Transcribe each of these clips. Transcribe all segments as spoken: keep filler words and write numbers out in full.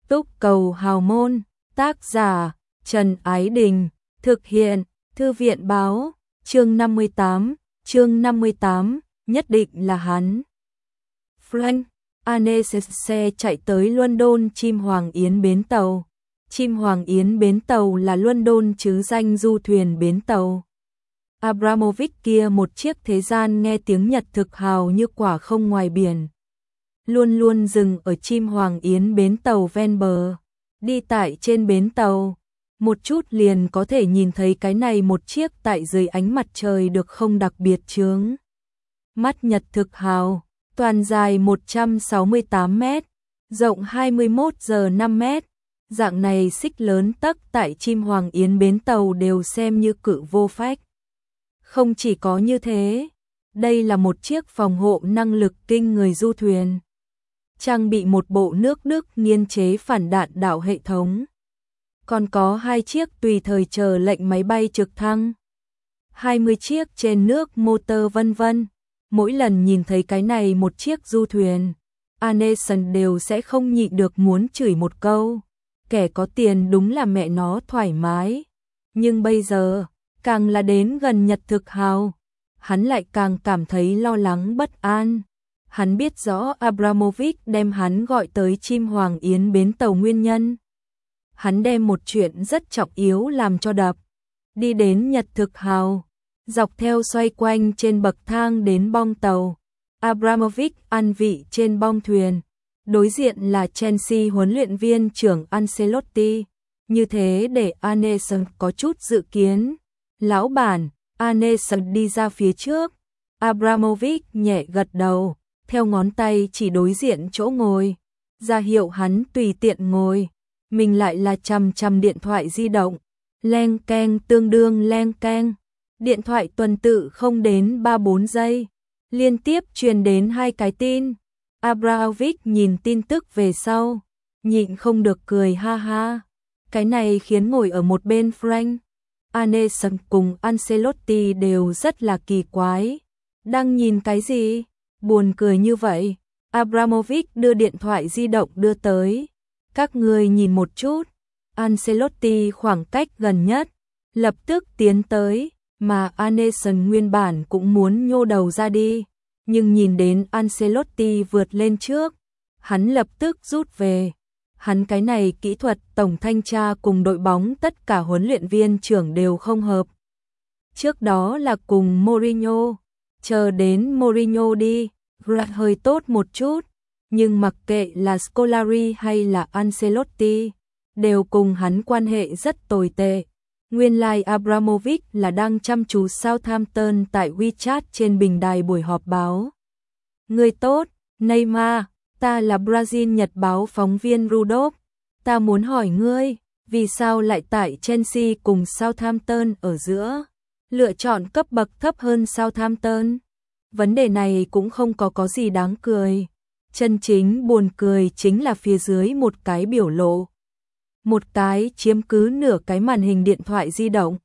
Túc Cầu Hào Môn, tác giả Trần Ái Đình, thực hiện Thư viện Báo, chương năm mươi tám, chương năm mươi tám, nhất định là hắn. Frank, Anne chạy tới London Chim Hoàng Yến bến tàu. Chim Hoàng Yến bến tàu là London chứ danh du thuyền bến tàu. Abramovich kia một chiếc thế gian nghe tiếng Nhật thực hào như quả không ngoài biển. Luôn luôn dừng ở Chim Hoàng Yến bến tàu ven bờ. Đi tại trên bến tàu, một chút liền có thể nhìn thấy cái này một chiếc tại dưới ánh mặt trời được không đặc biệt chướng. Mắt Nhật thực hào, toàn dài một trăm sáu mươi tám mét, rộng hai mươi mốt giờ năm mét. Dạng này xích lớn tấc tại Chim Hoàng Yến bến tàu đều xem như cự vô phách. Không chỉ có như thế, đây là một chiếc phòng hộ năng lực kinh người du thuyền. Trang bị một bộ nước Đức nghiên chế phản đạn đạo hệ thống. Còn có hai chiếc tùy thời chờ lệnh máy bay trực thăng. hai mươi chiếc trên nước motor vân vân. Mỗi lần nhìn thấy cái này một chiếc du thuyền, Anderson đều sẽ không nhịn được muốn chửi một câu. Kẻ có tiền đúng là mẹ nó thoải mái. Nhưng bây giờ, càng là đến gần Nhật thực hào, hắn lại càng cảm thấy lo lắng bất an. Hắn biết rõ Abramovich đem hắn gọi tới Chim Hoàng Yến bến tàu nguyên nhân. Hắn đem một chuyện rất trọng yếu làm cho đập. Đi đến Nhật thực hào, dọc theo xoay quanh trên bậc thang đến bong tàu. Abramovich ăn vị trên bong thuyền. Đối diện là Chelsea huấn luyện viên trưởng Ancelotti. Như thế để Anderson có chút dự kiến. Lão bản, Anderson đi ra phía trước. Abramovich nhẹ gật đầu, theo ngón tay chỉ đối diện chỗ ngồi, ra hiệu hắn tùy tiện ngồi. Mình lại là chằm chằm điện thoại di động. Leng keng tương đương leng keng. Điện thoại tuần tự không đến ba bốn giây. Liên tiếp truyền đến hai cái tin. Abramovich nhìn tin tức về sau, nhịn không được cười ha ha. Cái này khiến ngồi ở một bên Frank, Anderson cùng Ancelotti đều rất là kỳ quái. Đang nhìn cái gì? Buồn cười như vậy. Abramovich đưa điện thoại di động đưa tới. Các người nhìn một chút. Ancelotti khoảng cách gần nhất, lập tức tiến tới, mà Anderson nguyên bản cũng muốn nhô đầu ra đi. Nhưng nhìn đến Ancelotti vượt lên trước, hắn lập tức rút về. Hắn cái này kỹ thuật tổng thanh tra cùng đội bóng tất cả huấn luyện viên trưởng đều không hợp. Trước đó là cùng Mourinho, chờ đến Mourinho đi, Grant hơi tốt một chút. Nhưng mặc kệ là Scolari hay là Ancelotti, đều cùng hắn quan hệ rất tồi tệ. Nguyên lai like Abramovich là đang chăm chú Southampton tại WeChat trên bình đài buổi họp báo. Người tốt, Neymar, ta là Brazil Nhật báo phóng viên Rudolph. Ta muốn hỏi ngươi, vì sao lại tại Chelsea cùng Southampton ở giữa, lựa chọn cấp bậc thấp hơn Southampton? Vấn đề này cũng không có có gì đáng cười. Chân chính buồn cười chính là phía dưới một cái biểu lộ. Một cái chiếm cứ nửa cái màn hình điện thoại di động.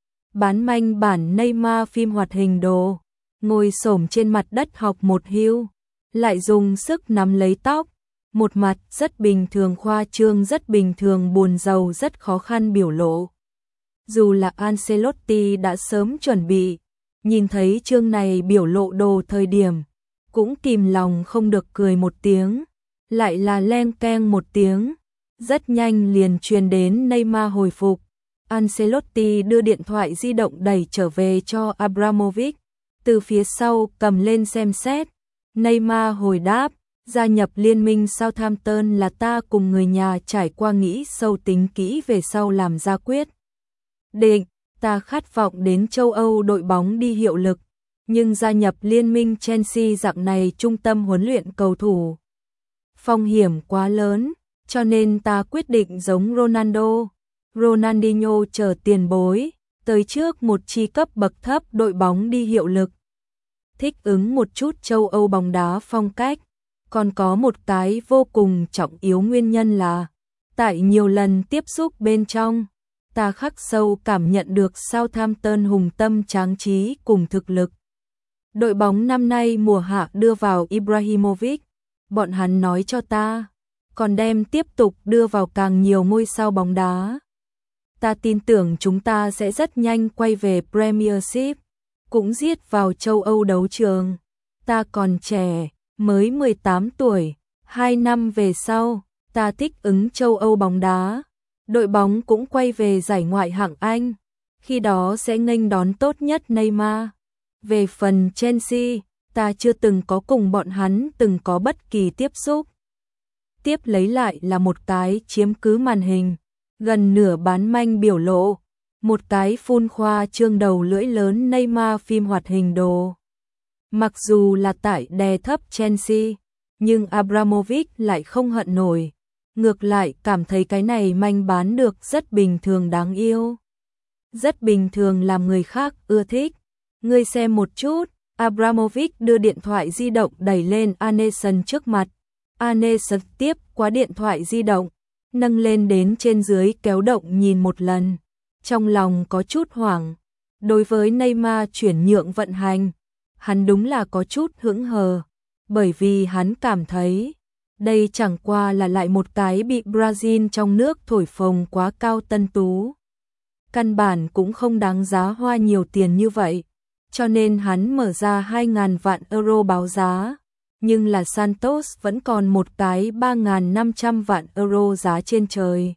Bán manh bản Neymar phim hoạt hình đồ. Ngồi xổm trên mặt đất học một hưu. Lại dùng sức nắm lấy tóc. Một mặt rất bình thường khoa trương rất bình thường buồn rầu rất khó khăn biểu lộ. Dù là Ancelotti đã sớm chuẩn bị. Nhìn thấy chương này biểu lộ đồ thời điểm. Cũng kìm lòng không được cười một tiếng. Lại là leng keng một tiếng. Rất nhanh liền truyền đến Neymar hồi phục. Ancelotti đưa điện thoại di động đẩy trở về cho Abramovich. Từ phía sau cầm lên xem xét. Neymar hồi đáp, gia nhập liên minh Southampton là ta cùng người nhà trải qua nghĩ sâu tính kỹ về sau làm ra quyết định. Ta khát vọng đến châu Âu đội bóng đi hiệu lực. Nhưng gia nhập liên minh Chelsea dạng này trung tâm huấn luyện cầu thủ. Phong hiểm quá lớn. Cho nên ta quyết định giống Ronaldo, Ronaldinho chờ tiền bối, tới trước một chi cấp bậc thấp đội bóng đi hiệu lực. Thích ứng một chút châu Âu bóng đá phong cách, còn có một cái vô cùng trọng yếu nguyên nhân là, tại nhiều lần tiếp xúc bên trong, ta khắc sâu cảm nhận được Southampton hùng tâm tráng trí cùng thực lực. Đội bóng năm nay mùa hạ đưa vào Ibrahimovic, bọn hắn nói cho ta, còn đem tiếp tục đưa vào càng nhiều ngôi sao bóng đá. Ta tin tưởng chúng ta sẽ rất nhanh quay về Premiership, cũng giết vào châu Âu đấu trường. Ta còn trẻ, mới mười tám tuổi, hai năm về sau, ta thích ứng châu Âu bóng đá. Đội bóng cũng quay về giải ngoại hạng Anh, khi đó sẽ nghênh đón tốt nhất Neymar. Về phần Chelsea, ta chưa từng có cùng bọn hắn từng có bất kỳ tiếp xúc. Tiếp lấy lại là một cái chiếm cứ màn hình, gần nửa bán manh biểu lộ, một cái phun khoa trương đầu lưỡi lớn Neymar phim hoạt hình đồ. Mặc dù là tại đè thấp Chelsea, nhưng Abramovich lại không hận nổi, ngược lại cảm thấy cái này manh bán được rất bình thường đáng yêu. Rất bình thường làm người khác ưa thích. Ngươi xem một chút, Abramovich đưa điện thoại di động đẩy lên Aneson trước mặt. Aneson tiếp qua điện thoại di động, nâng lên đến trên dưới kéo động nhìn một lần. Trong lòng có chút hoảng, đối với Neymar chuyển nhượng vận hành, hắn đúng là có chút hững hờ, bởi vì hắn cảm thấy đây chẳng qua là lại một cái bị Brazil trong nước thổi phồng quá cao tân tú. Căn bản cũng không đáng giá hoa nhiều tiền như vậy, cho nên hắn mở ra hai nghìn vạn euro báo giá, nhưng là Santos vẫn còn một cái ba nghìn năm trăm vạn euro giá trên trời.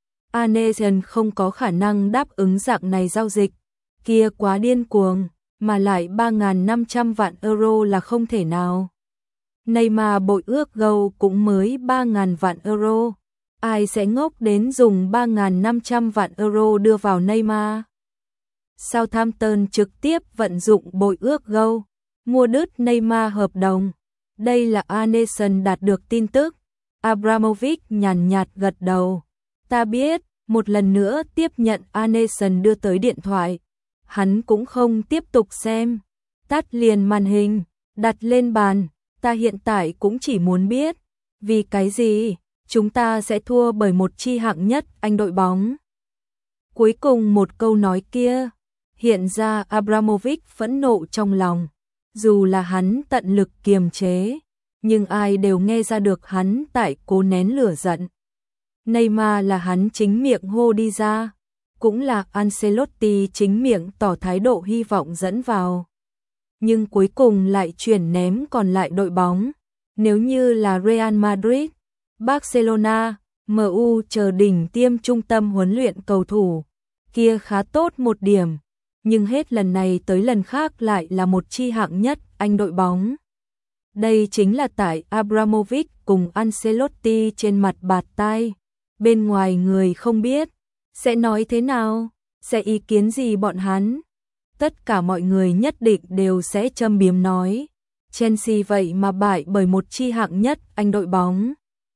Aneson không có khả năng đáp ứng dạng này giao dịch, kia quá điên cuồng, mà lại ba nghìn năm trăm vạn euro là không thể nào. Neymar bội ước gầu cũng mới ba nghìn vạn euro, ai sẽ ngốc đến dùng ba nghìn năm trăm vạn euro đưa vào Neymar. Southampton trực tiếp vận dụng bội ước gầu, mua đứt Neymar hợp đồng. Đây là Aneson đạt được tin tức. Abramovich nhàn nhạt gật đầu. Ta biết, một lần nữa tiếp nhận Aneson đưa tới điện thoại. Hắn cũng không tiếp tục xem. Tắt liền màn hình, đặt lên bàn. Ta hiện tại cũng chỉ muốn biết, vì cái gì chúng ta sẽ thua bởi một chi hạng nhất Anh đội bóng. Cuối cùng một câu nói kia, hiện ra Abramovich phẫn nộ trong lòng. Dù là hắn tận lực kiềm chế, nhưng ai đều nghe ra được hắn tại cố nén lửa giận. Neymar là hắn chính miệng hô đi ra, cũng là Ancelotti chính miệng tỏ thái độ hy vọng dẫn vào. Nhưng cuối cùng lại chuyển ném còn lại đội bóng. Nếu như là Real Madrid, Barcelona, em u chờ đỉnh tiêm trung tâm huấn luyện cầu thủ, kia khá tốt một điểm. Nhưng hết lần này tới lần khác lại là một chi hạng nhất Anh đội bóng. Đây chính là tại Abramovich cùng Ancelotti trên mặt bạt tai. Bên ngoài người không biết, sẽ nói thế nào, sẽ ý kiến gì bọn hắn. Tất cả mọi người nhất định đều sẽ châm biếm nói. Chelsea vậy mà bại bởi một chi hạng nhất Anh đội bóng.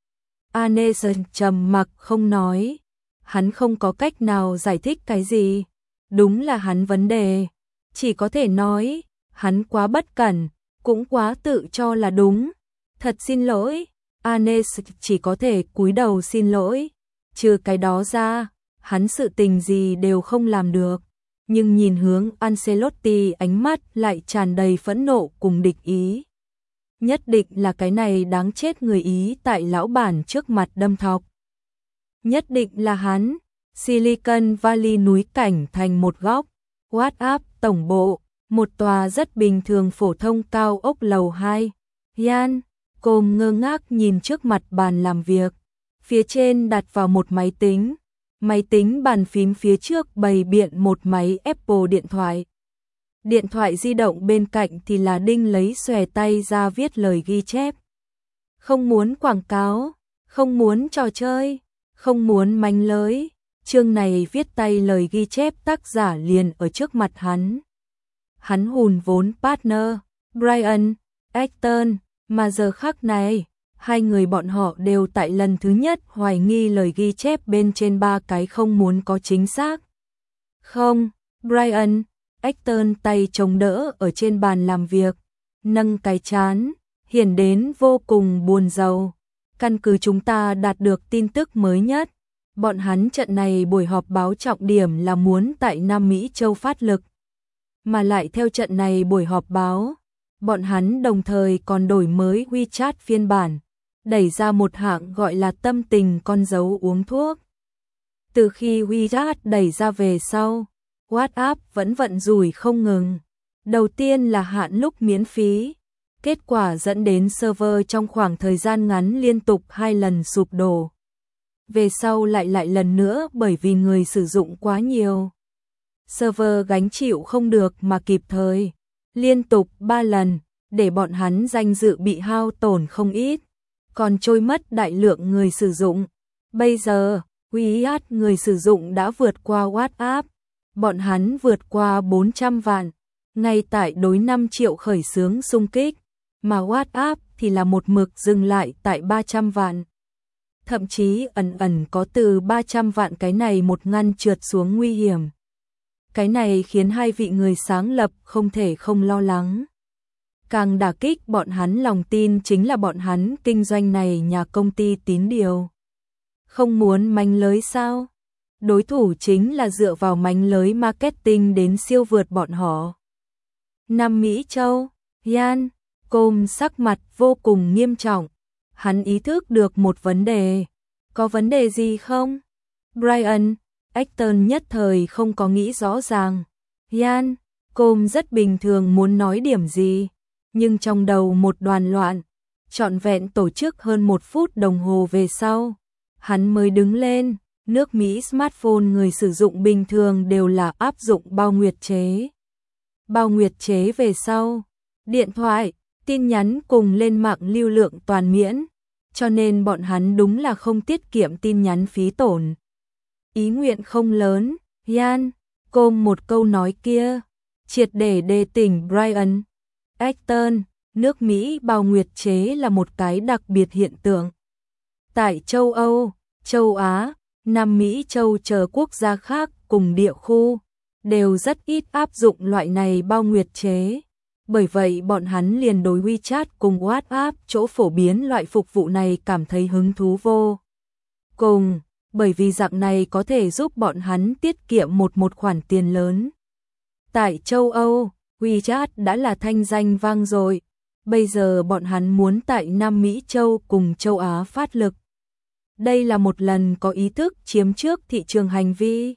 Aneson trầm mặc không nói. Hắn không có cách nào giải thích cái gì. Đúng là hắn vấn đề. Chỉ có thể nói, hắn quá bất cẩn, cũng quá tự cho là đúng. Thật xin lỗi. Aneson chỉ có thể cúi đầu xin lỗi. Trừ cái đó ra, hắn sự tình gì đều không làm được. Nhưng nhìn hướng Ancelotti ánh mắt lại tràn đầy phẫn nộ cùng địch ý. Nhất định là cái này đáng chết người Ý tại lão bản trước mặt đâm thọc. Nhất định là hắn. Silicon Valley núi cảnh thành một góc. WhatsApp tổng bộ, một tòa rất bình thường phổ thông cao ốc lầu hai. Yan, Côm ngơ ngác nhìn trước mặt bàn làm việc. Phía trên đặt vào một máy tính. Máy tính bàn phím phía trước bày biện một máy Apple điện thoại. Điện thoại di động bên cạnh thì là Đinh lấy xòe tay ra viết lời ghi chép. Không muốn quảng cáo, không muốn trò chơi, không muốn mánh lới. Chương này viết tay lời ghi chép tác giả liền ở trước mặt hắn. Hắn hùn vốn partner, Brian, Acton, mà giờ khắc này, hai người bọn họ đều tại lần thứ nhất hoài nghi lời ghi chép bên trên ba cái không muốn có chính xác. Không, Brian, Acton tay chống đỡ ở trên bàn làm việc, nâng cái chán, hiển đến vô cùng buồn rầu. Căn cứ chúng ta đạt được tin tức mới nhất, bọn hắn trận này buổi họp báo trọng điểm là muốn tại Nam Mỹ Châu phát lực. Mà lại theo trận này buổi họp báo, bọn hắn đồng thời còn đổi mới WeChat phiên bản, đẩy ra một hạng gọi là tâm tình con dấu uống thuốc. Từ khi WeChat đẩy ra về sau, WhatsApp vẫn vận rủi không ngừng. Đầu tiên là hạn lúc miễn phí, kết quả dẫn đến server trong khoảng thời gian ngắn liên tục hai lần sụp đổ. Về sau lại lại lần nữa bởi vì người sử dụng quá nhiều. Server gánh chịu không được mà kịp thời, liên tục ba lần, để bọn hắn danh dự bị hao tổn không ít, còn trôi mất đại lượng người sử dụng. Bây giờ, WeChat người sử dụng đã vượt qua WhatsApp, bọn hắn vượt qua bốn trăm vạn, ngay tại đối năm triệu khởi xướng xung kích, mà WhatsApp thì là một mực dừng lại tại ba trăm vạn. Thậm chí ẩn ẩn có từ ba trăm vạn cái này một ngăn trượt xuống nguy hiểm. Cái này khiến hai vị người sáng lập không thể không lo lắng. Càng đả kích bọn hắn lòng tin chính là bọn hắn kinh doanh này nhà công ty tín điều. Không muốn mánh lới sao? Đối thủ chính là dựa vào mánh lới marketing đến siêu vượt bọn họ. Nam Mỹ Châu, Yan, Com sắc mặt vô cùng nghiêm trọng. Hắn ý thức được một vấn đề. Có vấn đề gì không? Brian, Acton nhất thời không có nghĩ rõ ràng. Yan, Com rất bình thường muốn nói điểm gì, nhưng trong đầu một đoàn loạn. Trọn vẹn tổ chức hơn một phút đồng hồ về sau, hắn mới đứng lên. Nước Mỹ smartphone người sử dụng bình thường đều là áp dụng bao nguyệt chế. Bao nguyệt chế về sau, điện thoại, tin nhắn cùng lên mạng lưu lượng toàn miễn, cho nên bọn hắn đúng là không tiết kiệm tin nhắn phí tổn. Ý nguyện không lớn, Yan, Com một câu nói kia, triệt để đề tỉnh Brian. Acton, nước Mỹ bao nguyệt chế là một cái đặc biệt hiện tượng. Tại châu Âu, châu Á, Nam Mỹ châu chờ quốc gia khác cùng địa khu, đều rất ít áp dụng loại này bao nguyệt chế. Bởi vậy bọn hắn liền đối WeChat cùng WhatsApp chỗ phổ biến loại phục vụ này cảm thấy hứng thú vô cùng, bởi vì dạng này có thể giúp bọn hắn tiết kiệm một một khoản tiền lớn. Tại châu Âu, WeChat đã là thanh danh vang dội, bây giờ bọn hắn muốn tại Nam Mỹ châu cùng châu Á phát lực. Đây là một lần có ý thức chiếm trước thị trường hành vi.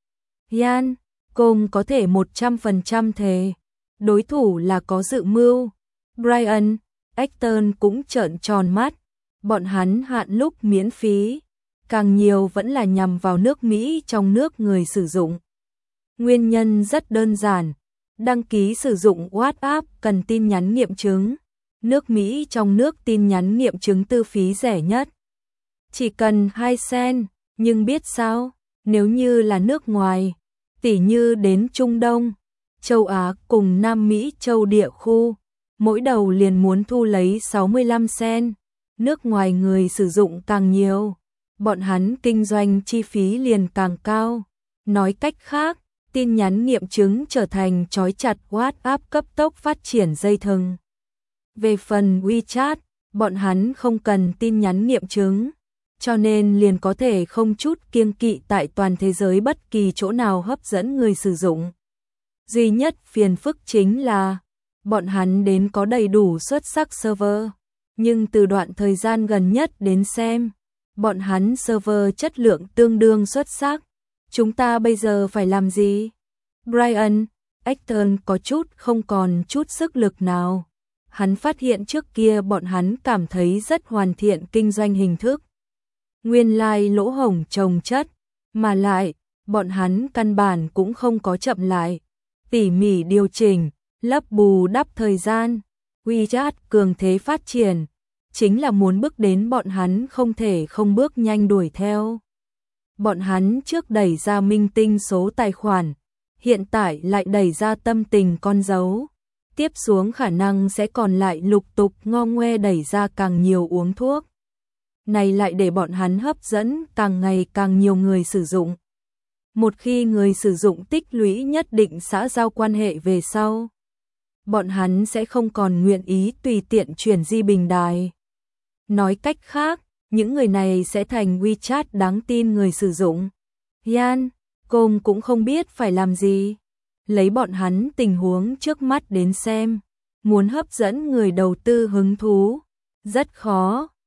Yan, Com có thể một trăm phần trăm thề, đối thủ là có dự mưu. Brian, Acton cũng trợn tròn mắt, bọn hắn hạn lúc miễn phí, càng nhiều vẫn là nhằm vào nước Mỹ trong nước người sử dụng. Nguyên nhân rất đơn giản, đăng ký sử dụng WhatsApp cần tin nhắn nghiệm chứng, nước Mỹ trong nước tin nhắn nghiệm chứng tư phí rẻ nhất. Chỉ cần hai sen, nhưng biết sao, nếu như là nước ngoài, tỉ như đến Trung Đông, châu Á cùng Nam Mỹ châu địa khu, mỗi đầu liền muốn thu lấy sáu mươi lăm sen, nước ngoài người sử dụng càng nhiều, bọn hắn kinh doanh chi phí liền càng cao. Nói cách khác, tin nhắn nghiệm chứng trở thành trói chặt WhatsApp cấp tốc phát triển dây thừng. Về phần WeChat, bọn hắn không cần tin nhắn nghiệm chứng, cho nên liền có thể không chút kiêng kỵ tại toàn thế giới bất kỳ chỗ nào hấp dẫn người sử dụng. Duy nhất phiền phức chính là, bọn hắn đến có đầy đủ xuất sắc server, nhưng từ đoạn thời gian gần nhất đến xem, bọn hắn server chất lượng tương đương xuất sắc. Chúng ta bây giờ phải làm gì? Brian, Acton có chút không còn chút sức lực nào. Hắn phát hiện trước kia bọn hắn cảm thấy rất hoàn thiện kinh doanh hình thức. Nguyên lai lỗ hổng chồng chất, mà lại, bọn hắn căn bản cũng không có chậm lại. Tỉ mỉ điều chỉnh, lấp bù đắp thời gian. WeChat cường thế phát triển, chính là muốn bước đến bọn hắn không thể không bước nhanh đuổi theo. Bọn hắn trước đẩy ra minh tinh số tài khoản, hiện tại lại đẩy ra tâm tình con dấu. Tiếp xuống khả năng sẽ còn lại lục tục ngo ngoe đẩy ra càng nhiều uống thuốc. Này lại để bọn hắn hấp dẫn càng ngày càng nhiều người sử dụng. Một khi người sử dụng tích lũy nhất định xã giao quan hệ về sau, bọn hắn sẽ không còn nguyện ý tùy tiện chuyển di bình đài. Nói cách khác, những người này sẽ thành WeChat đáng tin người sử dụng. Yan, Com cũng không biết phải làm gì. Lấy bọn hắn tình huống trước mắt đến xem, muốn hấp dẫn người đầu tư hứng thú, rất khó.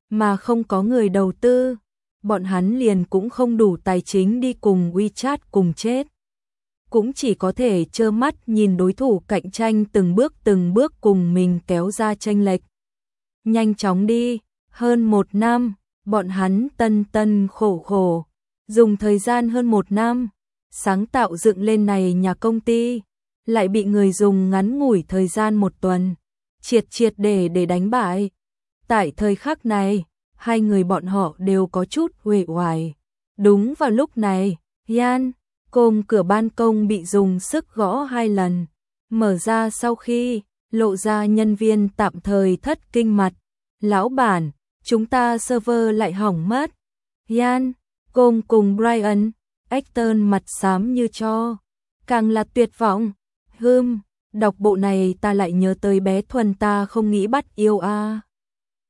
mà không có người đầu tư, bọn hắn liền cũng không đủ tài chính đi cùng WeChat cùng chết. Cũng chỉ có thể trơ mắt nhìn đối thủ cạnh tranh từng bước từng bước cùng mình kéo ra chênh lệch. Nhanh chóng đi, hơn một năm, bọn hắn tân tân khổ khổ, dùng thời gian hơn một năm, sáng tạo dựng lên này nhà công ty, lại bị người dùng ngắn ngủi thời gian một tuần, triệt triệt để để đánh bại. Tại thời khắc này, hai người bọn họ đều có chút uể oải. Đúng vào lúc này, Yan, côm cửa ban công bị dùng sức gõ hai lần, mở ra sau khi lộ ra nhân viên tạm thời thất kinh mặt. Lão bản, chúng ta server lại hỏng mất. Yan, côm cùng Brian, Acton mặt xám như tro, càng là tuyệt vọng. Hừm, đọc bộ này ta lại nhớ tới bé Thuần ta không nghĩ bắt yêu a. À.